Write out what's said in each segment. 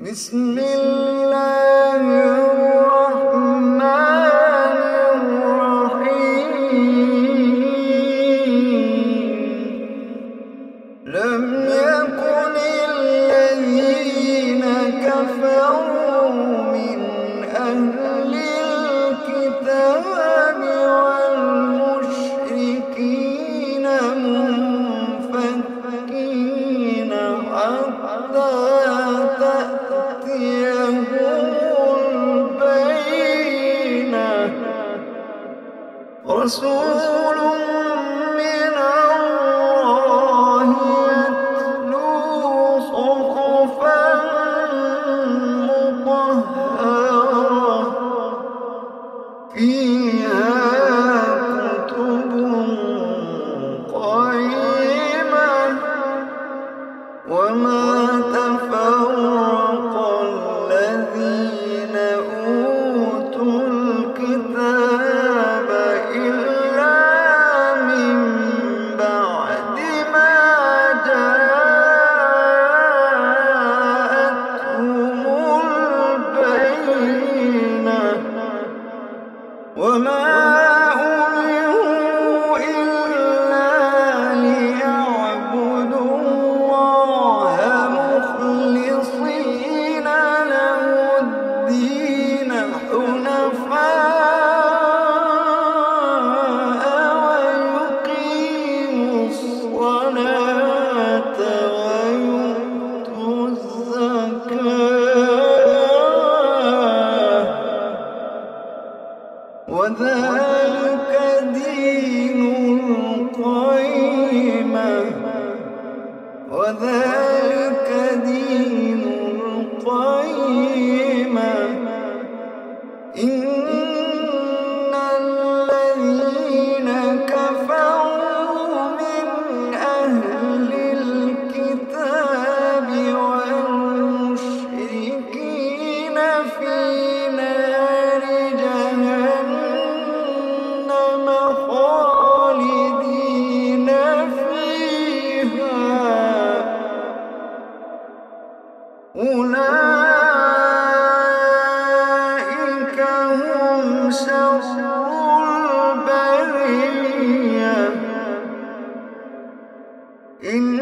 بسم الله الرحمن الرحيم. لم يكن الذين كفروا من أهل الكتاب والمشركين منفكين حتى تأتيهم البينة. رسول من الله يتلو صحفا مطهرة فيها كتب قيمة. وما تفرق الذين أوتوا الكتاب إلا من بعد ما جاءتهم البينة. وما أمروا إلا ليعبدوا الله مخلصين له الدين حنفاء ويقيموا الصلاة ويؤتوا الزكاة وذلك دين القيمة. وذلك دين القيمة. إن الذين كفروا من أهل الكتاب والمشركين في نار جهنم خالدين فيها. أولئك هم شر البرية. إن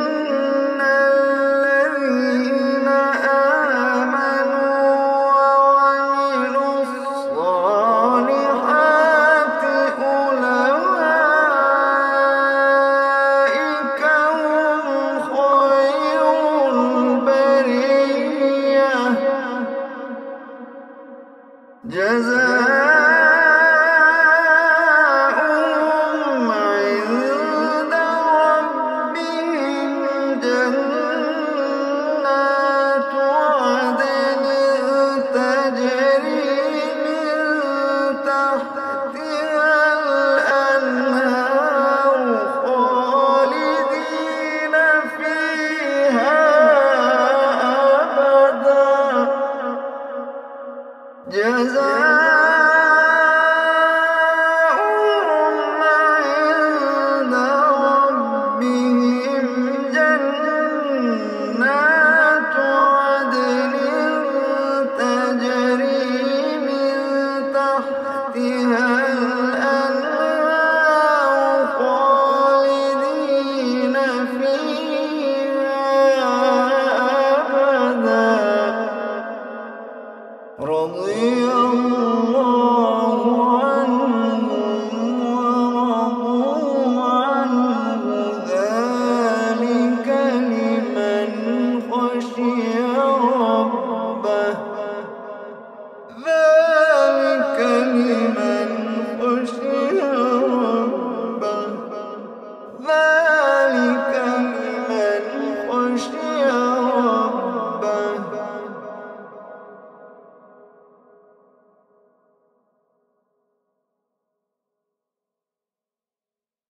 الذين آمنوا وعملوا الصالحات أولئك هم خير البرية. جزاؤهم